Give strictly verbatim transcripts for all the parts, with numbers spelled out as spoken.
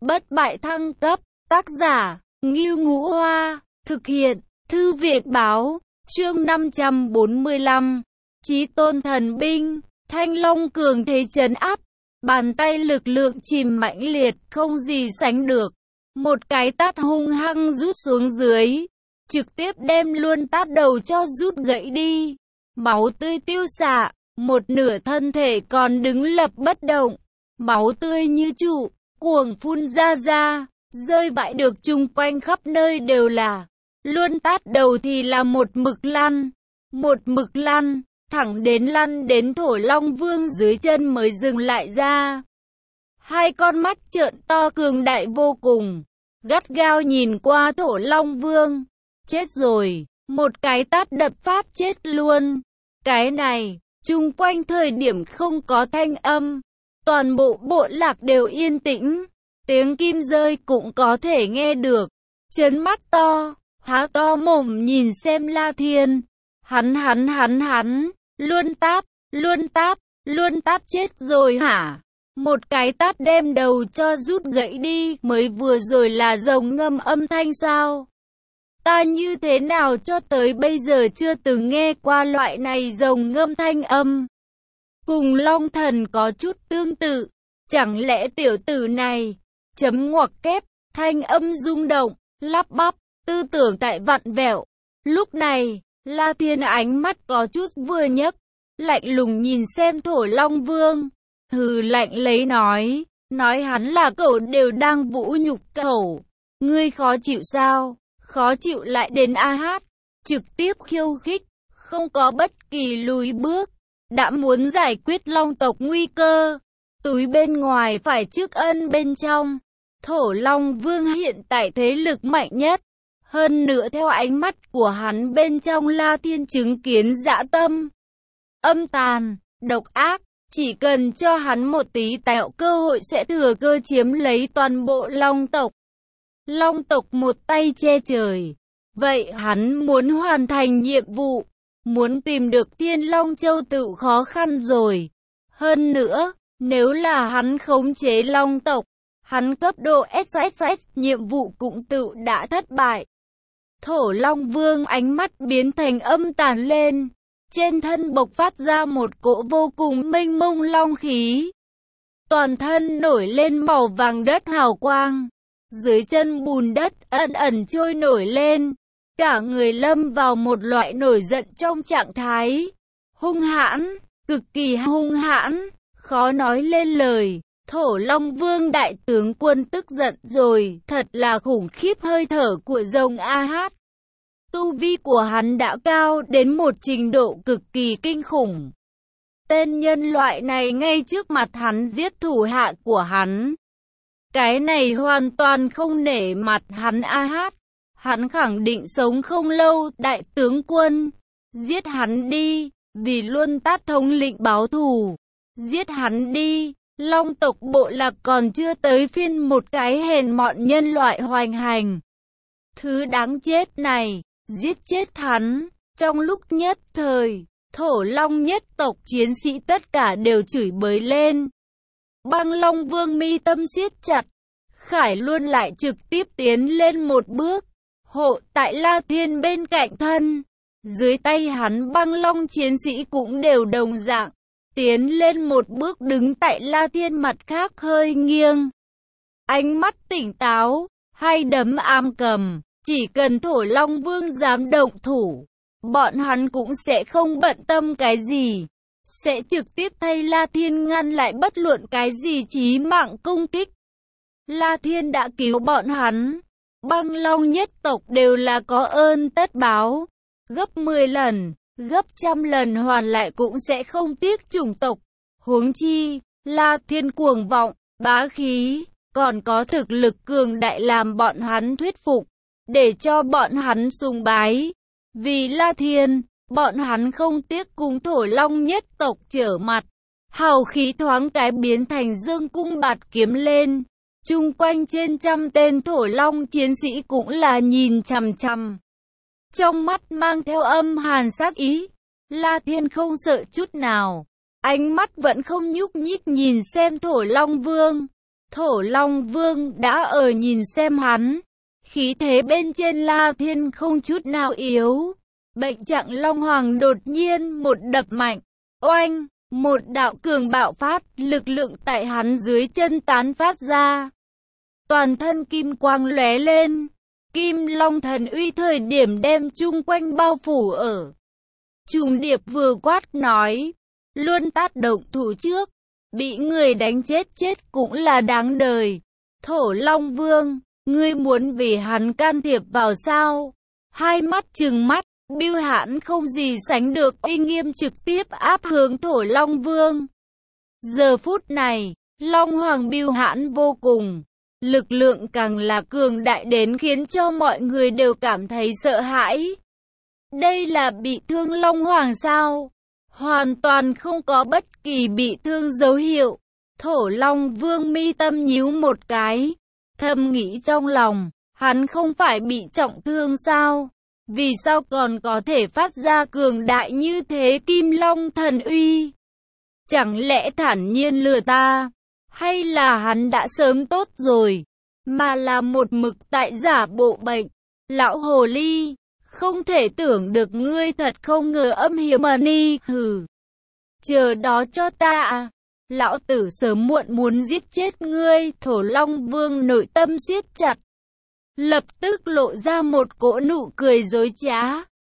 bất bại thăng cấp, tác giả, Ngưu Ngũ Hoa, thực hiện, Thư viện báo, chương năm trăm bốn mươi lăm, Chí Tôn Thần Binh, Thanh Long cường thế trấn áp, bàn tay lực lượng chìm mãnh liệt, không gì sánh được, một cái tát hung hăng rút xuống dưới, trực tiếp đem luôn tát đầu cho rút gãy đi, máu tươi tiêu xạ, một nửa thân thể còn đứng lập bất động, máu tươi như trụ, cuồng phun ra ra, rơi vãi được chung quanh khắp nơi đều là. Luôn tát đầu thì là một mực lăn, một mực lăn, thẳng đến lăn đến Thổ Long Vương dưới chân mới dừng lại ra. Hai con mắt trợn to cường đại vô cùng, gắt gao nhìn qua Thổ Long Vương. Chết rồi, một cái tát đập phát chết luôn. Cái này, chung quanh thời điểm không có thanh âm, toàn bộ bộ lạc đều yên tĩnh, tiếng kim rơi cũng có thể nghe được. Trấn mắt to, há to mồm nhìn xem La Thiên, hắn hắn hắn hắn, luôn tát, luôn tát, luôn tát chết rồi hả? Một cái tát đem đầu cho rút gãy đi, mới vừa rồi là rồng ngâm âm thanh sao? Ta như thế nào cho tới bây giờ chưa từng nghe qua loại này rồng ngâm thanh âm. Cùng Long Thần có chút tương tự, chẳng lẽ tiểu tử này, chấm ngoặc kép, thanh âm rung động, lắp bắp, tư tưởng tại vặn vẹo. Lúc này, La Thiên ánh mắt có chút vừa nhấc, lạnh lùng nhìn xem Thổ Long Vương, hừ lạnh lấy nói, nói hắn là cậu đều đang vũ nhục cậu. Ngươi khó chịu sao? Khó chịu lại đến a hát, trực tiếp khiêu khích, không có bất kỳ lùi bước, đã muốn giải quyết Long tộc nguy cơ, túi bên ngoài phải trước ân bên trong. Thổ Long Vương hiện tại thế lực mạnh nhất, hơn nữa theo ánh mắt của hắn bên trong La Thiên chứng kiến dã tâm, âm tàn, độc ác, chỉ cần cho hắn một tí tạo cơ hội sẽ thừa cơ chiếm lấy toàn bộ Long tộc. Long tộc một tay che trời, vậy hắn muốn hoàn thành nhiệm vụ, muốn tìm được Thiên Long Châu tự khó khăn rồi. Hơn nữa, nếu là hắn khống chế Long tộc, hắn cấp độ ét ét ét, nhiệm vụ cũng tự đã thất bại. Thổ Long Vương ánh mắt biến thành âm tàn lên, trên thân bộc phát ra một cỗ vô cùng mênh mông long khí. Toàn thân nổi lên màu vàng đất hào quang, dưới chân bùn đất ẩn ẩn trôi nổi lên, cả người lâm vào một loại nổi giận trong trạng thái hung hãn, cực kỳ hung hãn, khó nói lên lời. Thổ Long Vương đại tướng quân tức giận rồi, thật là khủng khiếp, hơi thở của rồng a hát. Tu vi của hắn đã cao đến một trình độ cực kỳ kinh khủng. Tên nhân loại này ngay trước mặt hắn giết thủ hạ của hắn. Cái này hoàn toàn không nể mặt hắn a hát. Hắn khẳng định sống không lâu, đại tướng quân. Giết hắn đi, vì luôn tát thống lĩnh báo thù. Giết hắn đi. Long tộc bộ lạc còn chưa tới phiên một cái hèn mọn nhân loại hoành hành. Thứ đáng chết này, giết chết hắn. Trong lúc nhất thời, Thổ Long nhất tộc chiến sĩ tất cả đều chửi bới lên. Băng Long Vương mi tâm siết chặt, Khải Luân lại trực tiếp tiến lên một bước, hộ tại La Thiên bên cạnh thân. Dưới tay hắn Băng Long chiến sĩ cũng đều đồng dạng. Tiến lên một bước đứng tại La Thiên mặt khác hơi nghiêng. Ánh mắt tỉnh táo, hai đấm ám cầm, chỉ cần Thổ Long Vương dám động thủ, bọn hắn cũng sẽ không bận tâm cái gì. Sẽ trực tiếp thay La Thiên ngăn lại bất luận cái gì chí mạng công kích. La Thiên đã cứu bọn hắn, Băng Long nhất tộc đều là có ơn tất báo, gấp mười lần. Gấp trăm lần hoàn lại cũng sẽ không tiếc chủng tộc. Huống chi, La Thiên cuồng vọng, bá khí, còn có thực lực cường đại làm bọn hắn thuyết phục, để cho bọn hắn sùng bái. Vì La Thiên, bọn hắn không tiếc cùng Thổ Long nhất tộc trở mặt. Hào khí thoáng cái biến thành dương cung bạt kiếm lên. Chung quanh trên trăm tên Thổ Long chiến sĩ cũng là nhìn chằm chằm. Trong mắt mang theo âm hàn sát ý, La Thiên không sợ chút nào, ánh mắt vẫn không nhúc nhích nhìn xem Thổ Long Vương. Thổ Long Vương đã ở nhìn xem hắn. Khí thế bên trên La Thiên không chút nào yếu. Bệnh trạng Long Hoàng đột nhiên một đập mạnh. Oanh! Một đạo cường bạo phát, lực lượng tại hắn dưới chân tán phát ra. Toàn thân kim quang lóe lên. Kim Long thần uy thời điểm đem chung quanh bao phủ ở. Trùng Điệp vừa quát nói. Luôn tác động thủ trước. Bị người đánh chết chết cũng là đáng đời. Thổ Long Vương, ngươi muốn vì hắn can thiệp vào sao? Hai mắt trừng mắt, Bưu Hãn không gì sánh được uy nghiêm trực tiếp áp hướng Thổ Long Vương. Giờ phút này, Long Hoàng Bưu Hãn vô cùng. Lực lượng càng là cường đại đến khiến cho mọi người đều cảm thấy sợ hãi. Đây là bị thương Long Hoàng sao? Hoàn toàn không có bất kỳ bị thương dấu hiệu. Thổ Long Vương mi tâm nhíu một cái. Thầm nghĩ trong lòng, hắn không phải bị trọng thương sao? Vì sao còn có thể phát ra cường đại như thế Kim Long thần uy? Chẳng lẽ thản nhiên lừa ta? Hay là hắn đã sớm tốt rồi? Mà là một mực tại giả bộ bệnh. Lão hồ ly, không thể tưởng được ngươi thật không ngờ âm hiểm mà ni. Hừ, chờ đó cho ta à. Lão tử sớm muộn muốn giết chết ngươi. Thổ Long Vương nội tâm siết chặt. Lập tức lộ ra một cỗ nụ cười dối trá.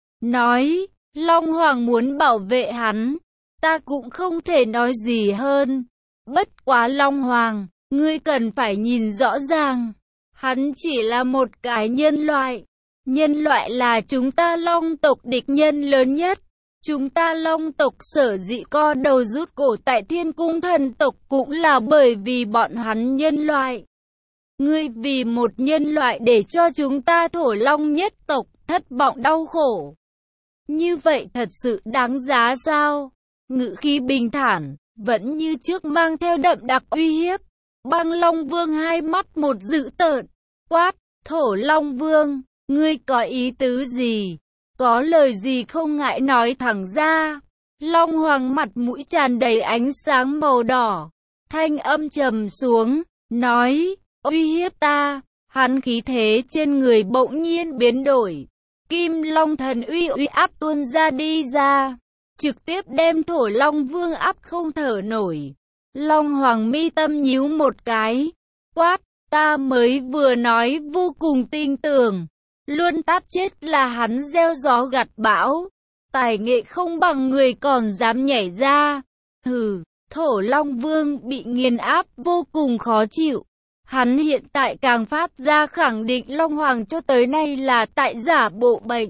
Nói, Long Hoàng muốn bảo vệ hắn. Ta cũng không thể nói gì hơn. Bất quá Long Hoàng, ngươi cần phải nhìn rõ ràng. Hắn chỉ là một cái nhân loại. Nhân loại là chúng ta Long tộc địch nhân lớn nhất. Chúng ta Long tộc sở dĩ co đầu rút cổ tại Thiên Cung thần tộc cũng là bởi vì bọn hắn nhân loại. Ngươi vì một nhân loại để cho chúng ta Thổ Long nhất tộc thất vọng đau khổ. Như vậy thật sự đáng giá sao? Ngữ khí bình thản, vẫn như trước mang theo đậm đặc uy hiếp. Băng Long Vương hai mắt một dữ tợn, quát, Thổ Long Vương, ngươi có ý tứ gì? Có lời gì không ngại nói thẳng ra. Long Hoàng mặt mũi tràn đầy ánh sáng màu đỏ, thanh âm trầm xuống, nói, uy hiếp ta. Hắn khí thế trên người bỗng nhiên biến đổi. Kim Long thần uy uy áp tuôn ra đi ra, trực tiếp đem Thổ Long Vương áp không thở nổi. Long Hoàng mi tâm nhíu một cái, quát, ta mới vừa nói vô cùng tin tưởng. Luôn tát chết là hắn gieo gió gặt bão. Tài nghệ không bằng người còn dám nhảy ra. Hừ, Thổ Long Vương bị nghiền áp vô cùng khó chịu. Hắn hiện tại càng phát ra khẳng định Long Hoàng cho tới nay là tại giả bộ bệnh.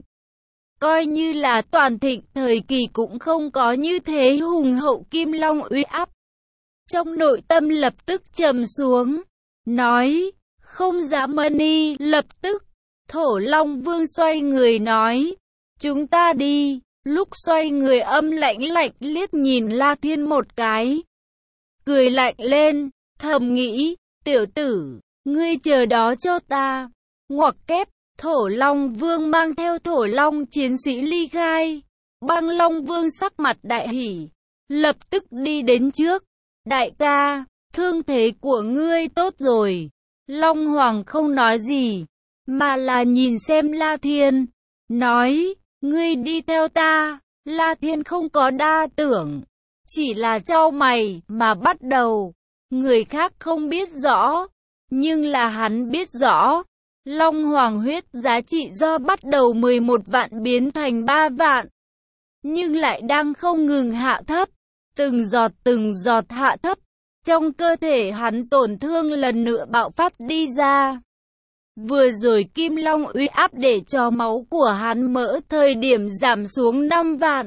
Coi như là toàn thịnh thời kỳ cũng không có như thế hùng hậu Kim Long uy áp. Trong nội tâm lập tức trầm xuống, nói, không dám mơ ni. Lập tức, Thổ Long Vương xoay người nói, chúng ta đi. Lúc xoay người âm lãnh lạnh liếc nhìn La Thiên một cái, cười lạnh lên, thầm nghĩ, tiểu tử, ngươi chờ đó cho ta. Ngoặc kép, Thổ Long Vương mang theo Thổ Long chiến sĩ ly khai. Băng Long Vương sắc mặt đại hỉ, lập tức đi đến trước. Đại ca, thương thế của ngươi tốt rồi. Long Hoàng không nói gì, mà là nhìn xem La Thiên, nói, ngươi đi theo ta. La Thiên không có đa tưởng, chỉ là chau mày mà bắt đầu. Người khác không biết rõ, nhưng là hắn biết rõ. Long Hoàng huyết giá trị do bắt đầu mười một vạn biến thành ba vạn, nhưng lại đang không ngừng hạ thấp, từng giọt từng giọt hạ thấp. Trong cơ thể hắn tổn thương lần nữa bạo phát đi ra. Vừa rồi Kim Long uy áp để cho máu của hắn mỡ thời điểm giảm xuống năm vạn.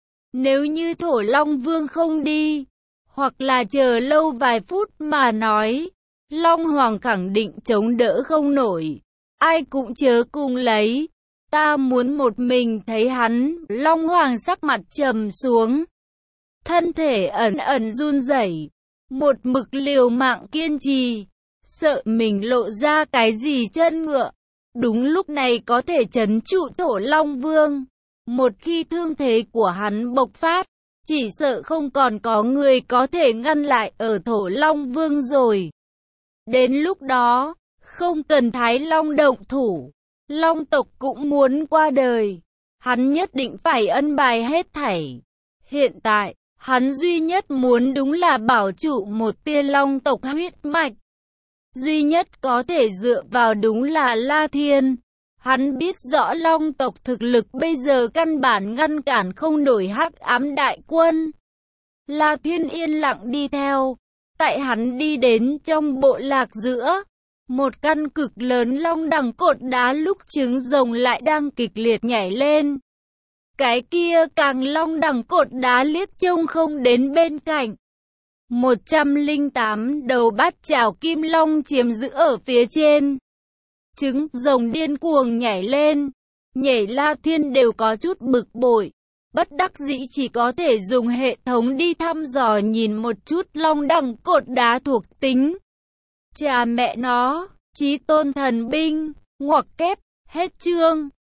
Nếu như Thổ Long Vương không đi, hoặc là chờ lâu vài phút mà nói, Long Hoàng khẳng định chống đỡ không nổi. Ai cũng chớ cùng lấy, ta muốn một mình thấy hắn. Long Hoàng sắc mặt trầm xuống, thân thể ẩn ẩn run rẩy, một mực liều mạng kiên trì, sợ mình lộ ra cái gì chân ngựa. Đúng lúc này có thể trấn trụ Thổ Long Vương. Một khi thương thế của hắn bộc phát, chỉ sợ không còn có người có thể ngăn lại ở Thổ Long Vương rồi. Đến lúc đó, không cần Thái Long động thủ, Long tộc cũng muốn qua đời. Hắn nhất định phải ân bài hết thảy. Hiện tại, hắn duy nhất muốn đúng là bảo trụ một tia Long tộc huyết mạch. Duy nhất có thể dựa vào đúng là La Thiên. Hắn biết rõ Long tộc thực lực bây giờ căn bản ngăn cản không nổi Hắc Ám đại quân. La Thiên yên lặng đi theo. Tại hắn đi đến trong bộ lạc giữa, một căn cực lớn long đẳng cột đá lúc trứng rồng lại đang kịch liệt nhảy lên. Cái kia càng long đẳng cột đá liếc trông không đến bên cạnh. một trăm lẻ tám đầu bát chảo kim long chiếm giữ ở phía trên. Trứng rồng điên cuồng nhảy lên. Nhảy La Thiên đều có chút bực bội. Bất đắc dĩ chỉ có thể dùng hệ thống đi thăm dò nhìn một chút long đẳng cột đá thuộc tính. Chà mẹ nó, chí tôn thần binh, ngoặc kép, hết chương.